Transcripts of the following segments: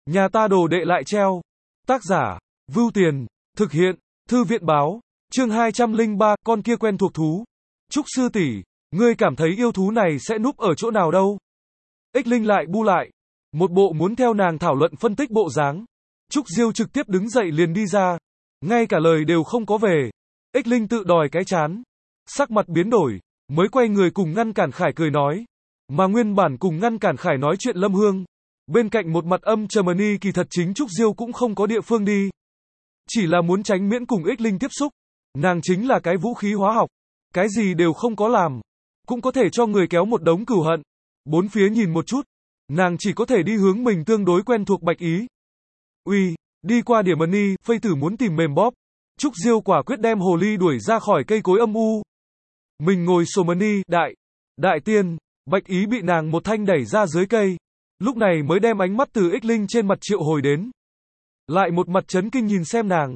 Nhà ta đồ đệ lại treo. Tác giả, Vưu Tiền, thực hiện, Thư viện báo, chương 203, con kia quen thuộc thú. Trúc sư tỷ, ngươi cảm thấy yêu thú này sẽ núp ở chỗ nào đâu? Ích Linh lại bu lại, một bộ muốn theo nàng thảo luận phân tích bộ dáng. Trúc Diêu trực tiếp đứng dậy liền đi ra, ngay cả lời đều không có về. Ích Linh tự đòi cái chán, sắc mặt biến đổi, mới quay người cùng ngăn cản Khải cười nói. Mà nguyên bản cùng ngăn cản Khải nói chuyện Lâm Hương, bên cạnh một mặt âm trầm kỳ thật chính Trúc Diêu cũng không có địa phương đi. Chỉ là muốn tránh miễn cùng Ích Linh tiếp xúc. Nàng chính là cái vũ khí hóa học, cái gì đều không có làm, cũng có thể cho người kéo một đống cừu hận. Bốn phía nhìn một chút, nàng chỉ có thể đi hướng mình tương đối quen thuộc Bạch Ý. Uy, đi qua điểm Mani, Phây Tử muốn tìm mềm bóp. Trúc Diêu quả quyết đem hồ ly đuổi ra khỏi cây cối âm u. Mình ngồi sổ Mani, đại tiên, Bạch Ý bị nàng một thanh đẩy ra dưới cây. Lúc này mới đem ánh mắt từ Ích Linh trên mặt triệu hồi đến. Lại một mặt chấn kinh nhìn xem nàng.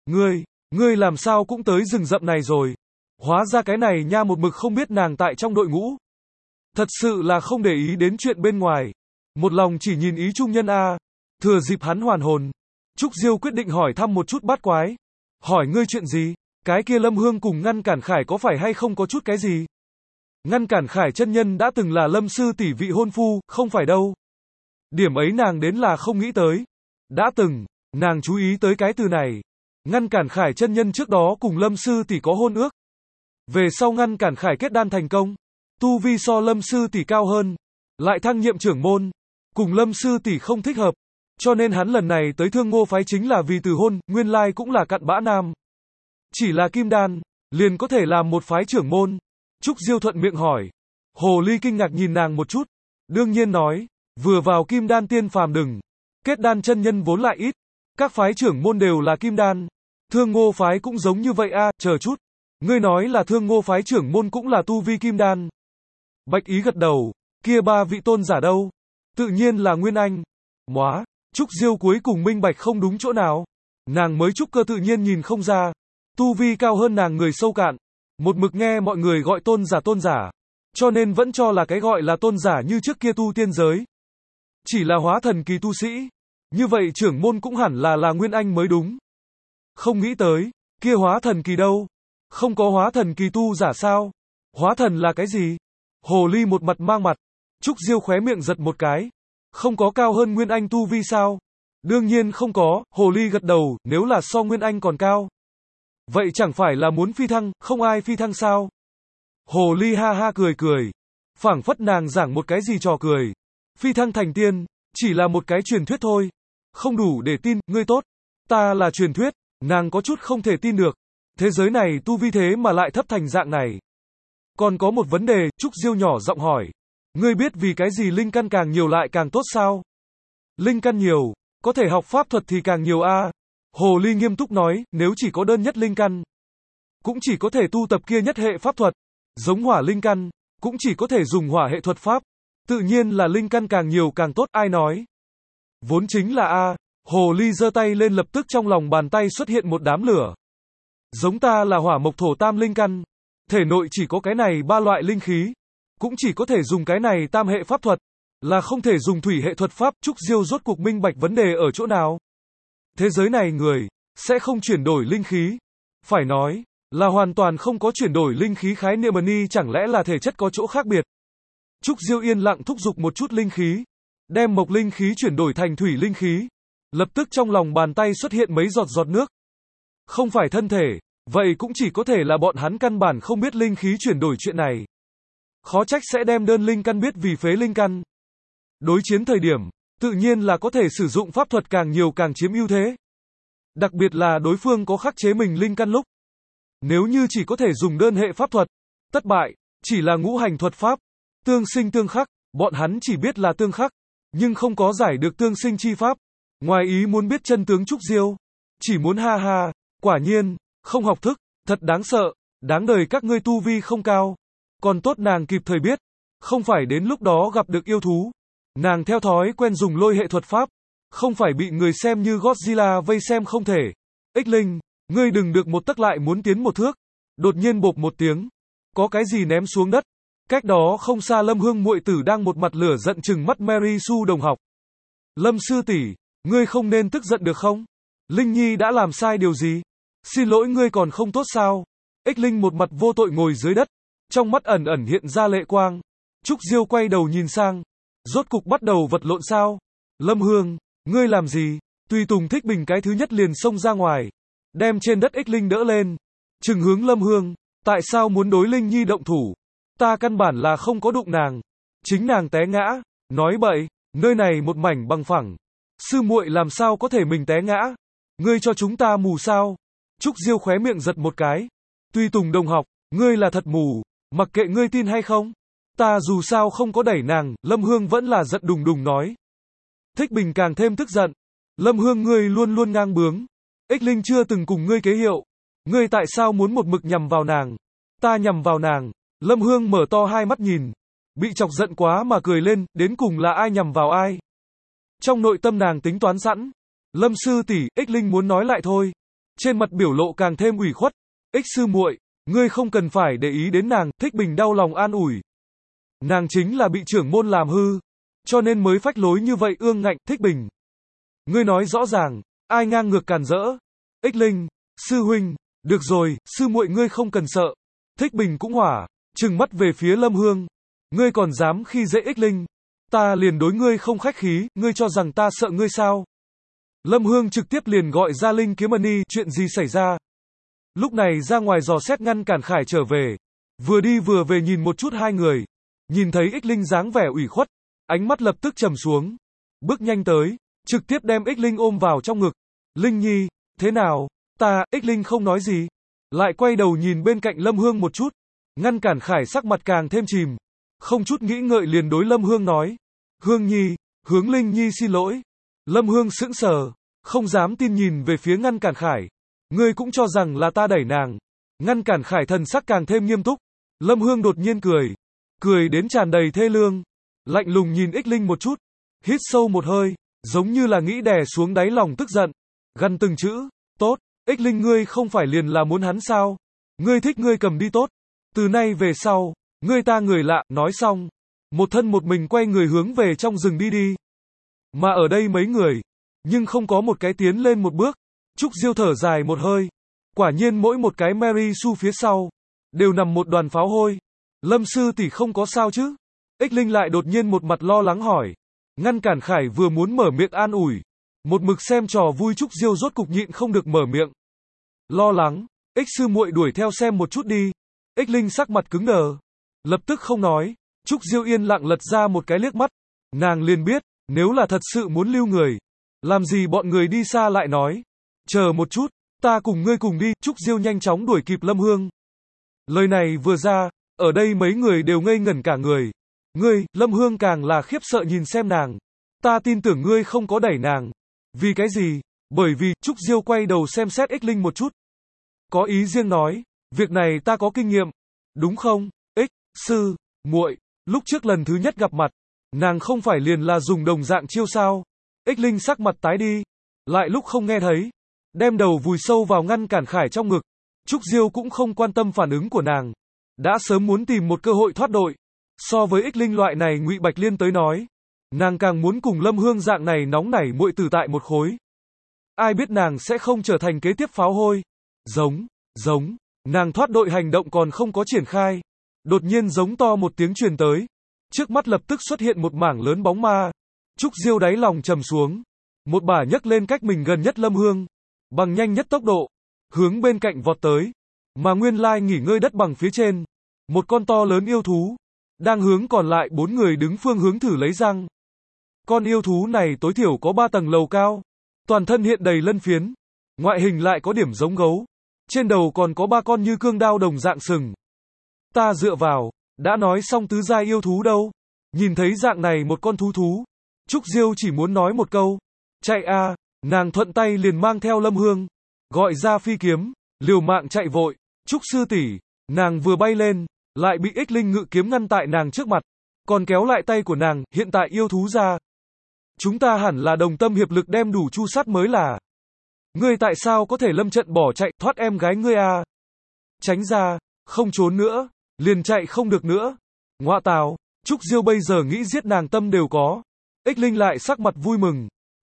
Ngươi làm sao cũng tới rừng rậm này rồi. Hóa ra cái này nha một mực không biết nàng tại trong đội ngũ. Thật sự là không để ý đến chuyện bên ngoài. Một lòng chỉ nhìn ý trung nhân a. Thừa dịp hắn hoàn hồn, Trúc Diêu quyết định hỏi thăm một chút bát quái. Hỏi ngươi chuyện gì? Cái kia Lâm Hương cùng ngăn cản Khải có phải hay không có chút cái gì? Ngăn cản Khải chân nhân đã từng là Lâm sư tỷ vị hôn phu, không phải đâu. Điểm ấy nàng đến là không nghĩ tới. Đã từng, nàng chú ý tới cái từ này. Ngăn cản Khải chân nhân trước đó cùng Lâm sư tỷ có hôn ước. Về sau ngăn cản Khải kết đan thành công, tu vi so Lâm sư tỷ cao hơn, lại thăng nhiệm trưởng môn, cùng Lâm sư tỷ không thích hợp, cho nên hắn lần này tới Thương Ngô phái chính là vì từ hôn, nguyên lai cũng là cặn bã nam. Chỉ là kim đan, liền có thể làm một phái trưởng môn. Trúc Diêu thuận miệng hỏi. Hồ ly kinh ngạc nhìn nàng một chút, đương nhiên nói, vừa vào kim đan tiên phàm đừng, kết đan chân nhân vốn lại ít, các phái trưởng môn đều là kim đan. Thương Ngô phái cũng giống như vậy a, chờ chút. Ngươi nói là Thương Ngô phái trưởng môn cũng là tu vi kim đan. Bạch Ý gật đầu, kia ba vị tôn giả đâu? Tự nhiên là Nguyên Anh. Móa, Trúc Diêu cuối cùng minh bạch không đúng chỗ nào. Nàng mới trúc cơ tự nhiên nhìn không ra. Tu vi cao hơn nàng người sâu cạn. Một mực nghe mọi người gọi tôn giả. Cho nên vẫn cho là cái gọi là tôn giả như trước kia tu tiên giới. Chỉ là hóa thần kỳ tu sĩ. Như vậy trưởng môn cũng hẳn là Nguyên Anh mới đúng. Không nghĩ tới, kia hóa thần kỳ đâu? Không có hóa thần kỳ tu giả sao? Hóa thần là cái gì? Hồ ly một mặt mang mặt. Trúc Diêu khóe miệng giật một cái. Không có cao hơn Nguyên Anh tu vi sao? Đương nhiên không có, hồ ly gật đầu, nếu là so Nguyên Anh còn cao. Vậy chẳng phải là muốn phi thăng, không ai phi thăng sao? Hồ ly ha ha cười. Phảng phất nàng giảng một cái gì trò cười. Phi thăng thành tiên, chỉ là một cái truyền thuyết thôi. Không đủ để tin, ngươi tốt. Ta là truyền thuyết, nàng có chút không thể tin được. Thế giới này tu vi thế mà lại thấp thành dạng này. Còn có một vấn đề, Trúc Diêu nhỏ giọng hỏi. Ngươi biết vì cái gì linh căn càng nhiều lại càng tốt sao? Linh căn nhiều, có thể học pháp thuật thì càng nhiều a. Hồ ly nghiêm túc nói, nếu chỉ có đơn nhất linh căn, cũng chỉ có thể tu tập kia nhất hệ pháp thuật. Giống hỏa linh căn, cũng chỉ có thể dùng hỏa hệ thuật pháp. Tự nhiên là linh căn càng nhiều càng tốt, ai nói? Vốn chính là a. Hồ ly giơ tay lên lập tức trong lòng bàn tay xuất hiện một đám lửa. Giống ta là hỏa mộc thổ tam linh căn. Thể nội chỉ có cái này ba loại linh khí. Cũng chỉ có thể dùng cái này tam hệ pháp thuật. Là không thể dùng thủy hệ thuật pháp. Trúc Diêu rốt cuộc minh bạch vấn đề ở chỗ nào? Thế giới này người sẽ không chuyển đổi linh khí. Phải nói là hoàn toàn không có chuyển đổi linh khí khái niệm chẳng lẽ là thể chất có chỗ khác biệt? Trúc Diêu yên lặng thúc giục một chút linh khí. Đem mộc linh khí chuyển đổi thành thủy linh khí. Lập tức trong lòng bàn tay xuất hiện mấy giọt nước. Không phải thân thể, vậy cũng chỉ có thể là bọn hắn căn bản không biết linh khí chuyển đổi chuyện này. Khó trách sẽ đem đơn linh căn biết vì phế linh căn. Đối chiến thời điểm, tự nhiên là có thể sử dụng pháp thuật càng nhiều càng chiếm ưu thế. Đặc biệt là đối phương có khắc chế mình linh căn lúc. Nếu như chỉ có thể dùng đơn hệ pháp thuật, thất bại, chỉ là ngũ hành thuật pháp, tương sinh tương khắc, bọn hắn chỉ biết là tương khắc, nhưng không có giải được tương sinh chi pháp. Ngoài ý muốn biết chân tướng Trúc Diêu, chỉ muốn ha ha, quả nhiên, không học thức, thật đáng sợ, đáng đời các ngươi tu vi không cao. Còn tốt nàng kịp thời biết, không phải đến lúc đó gặp được yêu thú. Nàng theo thói quen dùng lôi hệ thuật pháp, không phải bị người xem như Godzilla vây xem không thể. Ích Linh, ngươi đừng được một tấc lại muốn tiến một thước. Đột nhiên bộp một tiếng, có cái gì ném xuống đất. Cách đó không xa Lâm Hương muội tử đang một mặt lửa giận trừng mắt Mary Sue đồng học. Lâm sư tỷ, Ngươi không nên tức giận được không? Linh Nhi đã làm sai điều gì? Xin lỗi ngươi còn không tốt sao? Ích Linh một mặt vô tội ngồi dưới đất, trong mắt ẩn ẩn hiện ra lệ quang. Trúc Diêu quay đầu nhìn sang, rốt cục bắt đầu vật lộn sao? Lâm Hương, ngươi làm gì? Tùy Tùng Thích Bình cái thứ nhất liền xông ra ngoài, đem trên đất Ích Linh đỡ lên, trừng hướng Lâm Hương, tại sao muốn đối Linh Nhi động thủ? Ta căn bản là không có đụng nàng, chính nàng té ngã, nói bậy, nơi này một mảnh bằng phẳng, sư muội làm sao có thể mình té ngã? Ngươi cho chúng ta mù sao? Trúc Diêu khóe miệng giật một cái. Tùy Tùng đồng học, ngươi là thật mù, mặc kệ ngươi tin hay không. Ta dù sao không có đẩy nàng, Lâm Hương vẫn là giận đùng đùng nói. Thích Bình càng thêm tức giận. Lâm Hương ngươi luôn luôn ngang bướng. Ích Linh chưa từng cùng ngươi kế hiệu. Ngươi tại sao muốn một mực nhằm vào nàng? Ta nhằm vào nàng. Lâm Hương mở to hai mắt nhìn. Bị chọc giận quá mà cười lên, đến cùng là ai nhằm vào ai? Trong nội tâm nàng tính toán sẵn. Lâm sư tỷ, Ích Linh muốn nói lại thôi. Trên mặt biểu lộ càng thêm ủy khuất. Ích sư muội, ngươi không cần phải để ý đến nàng, Thích Bình đau lòng an ủi. Nàng chính là bị trưởng môn làm hư, cho nên mới phách lối như vậy ương ngạnh, Thích Bình. Ngươi nói rõ ràng, ai ngang ngược càn rỡ? Ích Linh, sư huynh, được rồi, sư muội ngươi không cần sợ. Thích Bình cũng hỏa, trừng mắt về phía Lâm Hương. Ngươi còn dám khi dễ Ích Linh? Ta liền đối ngươi không khách khí, ngươi cho rằng ta sợ ngươi sao? Lâm Hương trực tiếp liền gọi ra Linh Kiếm Mani, chuyện gì xảy ra? Lúc này ra ngoài dò xét ngăn cản Khải trở về. Vừa đi vừa về nhìn một chút hai người. Nhìn thấy Ích Linh dáng vẻ ủy khuất, ánh mắt lập tức trầm xuống. Bước nhanh tới, trực tiếp đem Ích Linh ôm vào trong ngực. Linh Nhi, thế nào? Ích Linh không nói gì. Lại quay đầu nhìn bên cạnh Lâm Hương một chút. Ngăn cản Khải sắc mặt càng thêm chìm. Không chút nghĩ ngợi liền đối Lâm Hương nói. Hương Nhi, hướng Linh Nhi xin lỗi. Lâm Hương sững sờ, không dám tin nhìn về phía ngăn cản Khải. Ngươi cũng cho rằng là ta đẩy nàng. Ngăn cản Khải thần sắc càng thêm nghiêm túc. Lâm Hương đột nhiên cười. Cười đến tràn đầy thê lương. Lạnh lùng nhìn Ích Linh một chút. Hít sâu một hơi, giống như là nghĩ đè xuống đáy lòng tức giận. Gằn từng chữ. Tốt, Ích Linh ngươi không phải liền là muốn hắn sao? Ngươi thích ngươi cầm đi tốt. Từ nay về sau, ngươi ta người lạ, nói xong. Một thân một mình quay người hướng về trong rừng đi. Mà ở đây mấy người, nhưng không có một cái tiến lên một bước. Trúc Diêu thở dài một hơi. Quả nhiên mỗi một cái Mary Sue phía sau, đều nằm một đoàn pháo hôi. Lâm sư tỷ không có sao chứ? Ích Linh lại đột nhiên một mặt lo lắng hỏi. Ngăn cản Khải vừa muốn mở miệng an ủi. Một mực xem trò vui Trúc Diêu rốt cục nhịn không được mở miệng. Lo lắng, Ích sư muội đuổi theo xem một chút đi. Ích Linh sắc mặt cứng đờ. Lập tức không nói. Trúc Diêu yên lặng lật ra một cái liếc mắt. Nàng liền biết, nếu là thật sự muốn lưu người, làm gì bọn người đi xa lại nói. Chờ một chút, ta cùng ngươi cùng đi. Trúc Diêu nhanh chóng đuổi kịp Lâm Hương. Lời này vừa ra, ở đây mấy người đều ngây ngẩn cả người. Ngươi, Lâm Hương càng là khiếp sợ nhìn xem nàng. Ta tin tưởng ngươi không có đẩy nàng. Vì cái gì? Bởi vì, Trúc Diêu quay đầu xem xét Ích Linh một chút. Có ý riêng nói, việc này ta có kinh nghiệm. Đúng không? Ích, sư, muội, lúc trước lần thứ nhất gặp mặt, nàng không phải liền là dùng đồng dạng chiêu sao? Ích Linh sắc mặt tái đi. Lại lúc không nghe thấy. Đem đầu vùi sâu vào ngăn cản Khải trong ngực. Trúc Diêu cũng không quan tâm phản ứng của nàng. Đã sớm muốn tìm một cơ hội thoát đội. So với Ích Linh loại này Ngụy Bạch Liên tới nói, nàng càng muốn cùng Lâm Hương dạng này nóng nảy muội tử tại một khối. Ai biết nàng sẽ không trở thành kế tiếp pháo hôi. Giống, nàng thoát đội hành động còn không có triển khai. Đột nhiên giống to một tiếng truyền tới. Trước mắt lập tức xuất hiện một mảng lớn bóng ma. Trúc Diêu đáy lòng trầm xuống. Một bả nhấc lên cách mình gần nhất Lâm Hương. Bằng nhanh nhất tốc độ. Hướng bên cạnh vọt tới. Mà nguyên lai nghỉ ngơi đất bằng phía trên. Một con to lớn yêu thú. Đang hướng còn lại 4 người đứng phương hướng thử lấy răng. Con yêu thú này tối thiểu có 3 tầng lầu cao. Toàn thân hiện đầy lân phiến. Ngoại hình lại có điểm giống gấu. Trên đầu còn có 3 con như cương đao đồng dạng sừng. Ta dựa vào, đã nói xong tứ giai yêu thú đâu. Nhìn thấy dạng này một con thú. Trúc Diêu chỉ muốn nói một câu. Chạy a, nàng thuận tay liền mang theo Lâm Hương. Gọi ra phi kiếm, liều mạng chạy vội. Trúc sư tỷ, nàng vừa bay lên, lại bị Ích Linh ngự kiếm ngăn tại nàng trước mặt. Còn kéo lại tay của nàng, hiện tại yêu thú ra. Chúng ta hẳn là đồng tâm hiệp lực đem đủ chu sát mới là. Ngươi tại sao có thể lâm trận bỏ chạy, thoát em gái ngươi à? Tránh ra, không trốn nữa, liền chạy không được nữa. Ngoạ tào, Trúc Diêu bây giờ nghĩ giết nàng tâm đều có. Ích Linh lại sắc mặt vui mừng.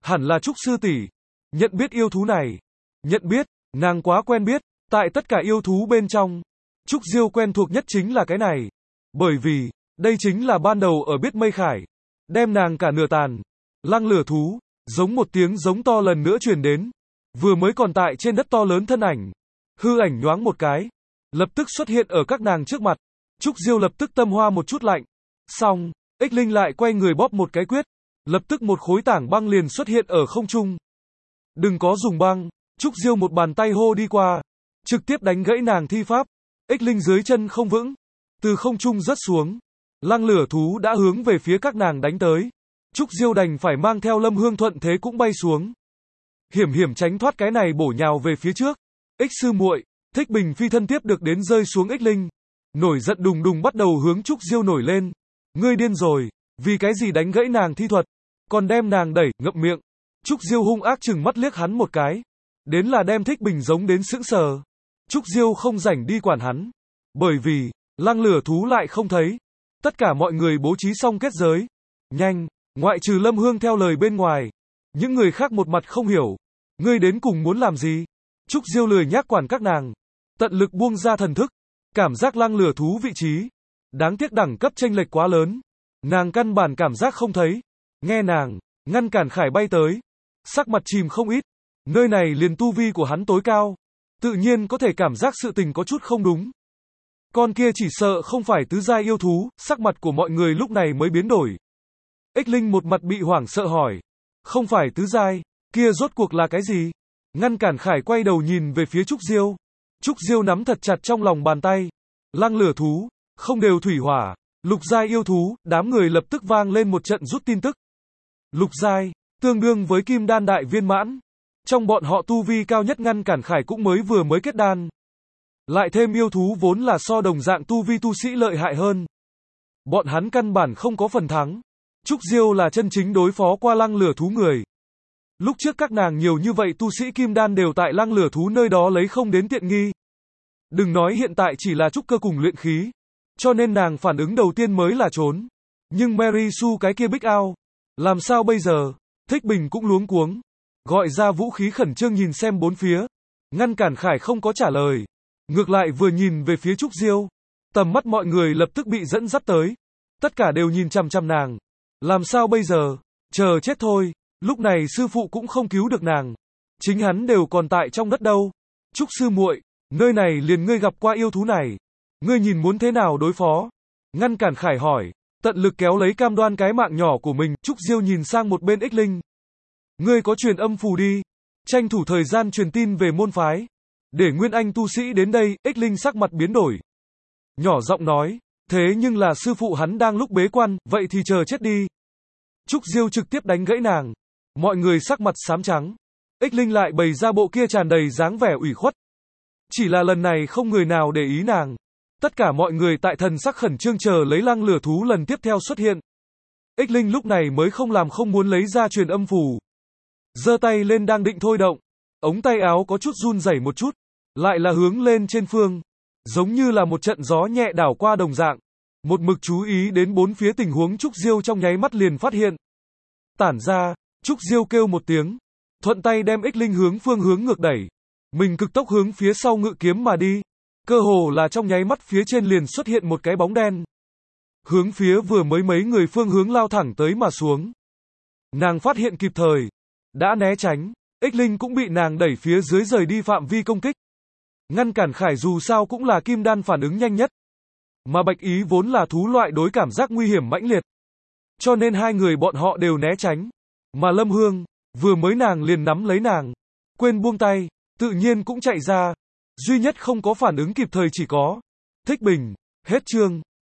Hẳn là Trúc sư tỷ. Nhận biết yêu thú này. Nhận biết, nàng quá quen biết, tại tất cả yêu thú bên trong. Trúc Diêu quen thuộc nhất chính là cái này. Bởi vì, đây chính là ban đầu ở biết mây khải. Đem nàng cả nửa tàn. Lăng lửa thú, giống một tiếng giống to lần nữa truyền đến. Vừa mới còn tại trên đất to lớn thân ảnh. Hư ảnh nhoáng một cái. Lập tức xuất hiện ở các nàng trước mặt. Trúc Diêu lập tức tâm hoa một chút lạnh. Xong, Ích Linh lại quay người bóp một cái quyết. Lập tức một khối tảng băng liền xuất hiện ở không trung. Đừng có dùng băng. Trúc Diêu một bàn tay hô đi qua. Trực tiếp đánh gãy nàng thi pháp. Ích Linh dưới chân không vững. Từ không trung rớt xuống. Lăng lửa thú đã hướng về phía các nàng đánh tới. Trúc Diêu đành phải mang theo Lâm Hương thuận thế cũng bay xuống. Hiểm hiểm tránh thoát cái này bổ nhào về phía trước. Ích sư muội, Thích Bình phi thân tiếp được đến rơi xuống Ích Linh. Nổi giận đùng đùng bắt đầu hướng Trúc Diêu nổi lên. Ngươi điên rồi, vì cái gì đánh gãy nàng thi thuật, còn đem nàng đẩy, ngậm miệng. Trúc Diêu hung ác chừng mắt liếc hắn một cái. Đến là đem Thích Bình giống đến sững sờ. Trúc Diêu không rảnh đi quản hắn. Bởi vì, lăng lửa thú lại không thấy. Tất cả mọi người bố trí xong kết giới. Nhanh, ngoại trừ Lâm Hương theo lời bên ngoài. Những người khác một mặt không hiểu. Ngươi đến cùng muốn làm gì? Trúc Diêu lười nhác quản các nàng. Tận lực buông ra thần thức. Cảm giác lăng lửa thú vị trí. Đáng tiếc đẳng cấp chênh lệch quá lớn. Nàng căn bản cảm giác không thấy. Nghe nàng, ngăn cản Khải bay tới. Sắc mặt chìm không ít. Nơi này liền tu vi của hắn tối cao. Tự nhiên có thể cảm giác sự tình có chút không đúng. Con kia chỉ sợ không phải tứ giai yêu thú, sắc mặt của mọi người lúc này mới biến đổi. Ích Linh một mặt bị hoảng sợ hỏi. Không phải tứ giai, kia rốt cuộc là cái gì? Ngăn cản Khải quay đầu nhìn về phía Trúc Diêu. Trúc Diêu nắm thật chặt trong lòng bàn tay. Lăng lửa thú, không đều thủy hỏa, lục giai yêu thú, đám người lập tức vang lên một trận rút tin tức. Lục giai, tương đương với kim đan đại viên mãn. Trong bọn họ tu vi cao nhất ngăn cản Khải cũng vừa mới kết đan. Lại thêm yêu thú vốn là so đồng dạng tu vi tu sĩ lợi hại hơn. Bọn hắn căn bản không có phần thắng. Trúc Diêu là chân chính đối phó qua lăng lửa thú người. Lúc trước các nàng nhiều như vậy tu sĩ kim đan đều tại lăng lửa thú nơi đó lấy không đến tiện nghi. Đừng nói hiện tại chỉ là trúc cơ cùng luyện khí. Cho nên nàng phản ứng đầu tiên mới là trốn. Nhưng Mary Sue cái kia bích ao. Làm sao bây giờ? Thích Bình cũng luống cuống. Gọi ra vũ khí khẩn trương nhìn xem bốn phía. Ngăn cản Khải không có trả lời. Ngược lại vừa nhìn về phía Trúc Diêu. Tầm mắt mọi người lập tức bị dẫn dắt tới. Tất cả đều nhìn chằm chằm nàng. Làm sao bây giờ? Chờ chết thôi. Lúc này sư phụ cũng không cứu được nàng. Chính hắn đều còn tại trong đất đâu. Trúc sư muội, nơi này liền ngươi gặp qua yêu thú này. Ngươi nhìn muốn thế nào đối phó? Ngăn cản Khải hỏi. Tận lực kéo lấy cam đoan cái mạng nhỏ của mình. Trúc Diêu nhìn sang một bên Ích Linh. Ngươi có truyền âm phù đi. Tranh thủ thời gian truyền tin về môn phái. Để Nguyên Anh tu sĩ đến đây. Ích Linh sắc mặt biến đổi. Nhỏ giọng nói. Thế nhưng là sư phụ hắn đang lúc bế quan. Vậy thì chờ chết đi. Trúc Diêu trực tiếp đánh gãy nàng. Mọi người sắc mặt xám trắng. Ích Linh lại bày ra bộ kia tràn đầy dáng vẻ ủy khuất. Chỉ là lần này không người nào để ý nàng. Tất cả mọi người tại thần sắc khẩn trương chờ lấy lăng lửa thú lần tiếp theo xuất hiện. Ích Linh lúc này mới không muốn lấy ra truyền âm phù. Giơ tay lên đang định thôi động. Ống tay áo có chút run rẩy một chút. Lại là hướng lên trên phương. Giống như là một trận gió nhẹ đảo qua đồng dạng. Một mực chú ý đến bốn phía tình huống Trúc Diêu trong nháy mắt liền phát hiện. Tản ra, Trúc Diêu kêu một tiếng. Thuận tay đem Ích Linh phương hướng ngược đẩy. Mình cực tốc hướng phía sau ngự kiếm mà đi. Cơ hồ là trong nháy mắt phía trên liền xuất hiện một cái bóng đen. Hướng phía vừa mới mấy người phương hướng lao thẳng tới mà xuống. Nàng phát hiện kịp thời. Đã né tránh. Ích Linh cũng bị nàng đẩy phía dưới rời đi phạm vi công kích. Ngăn cản Khải dù sao cũng là kim đan phản ứng nhanh nhất. Mà Bạch Ý vốn là thú loại đối cảm giác nguy hiểm mãnh liệt. Cho nên hai người bọn họ đều né tránh. Mà Lâm Hương, vừa mới nàng liền nắm lấy nàng. Quên buông tay, tự nhiên cũng chạy ra. Duy nhất không có phản ứng kịp thời chỉ có Thích Bình. Hết chương.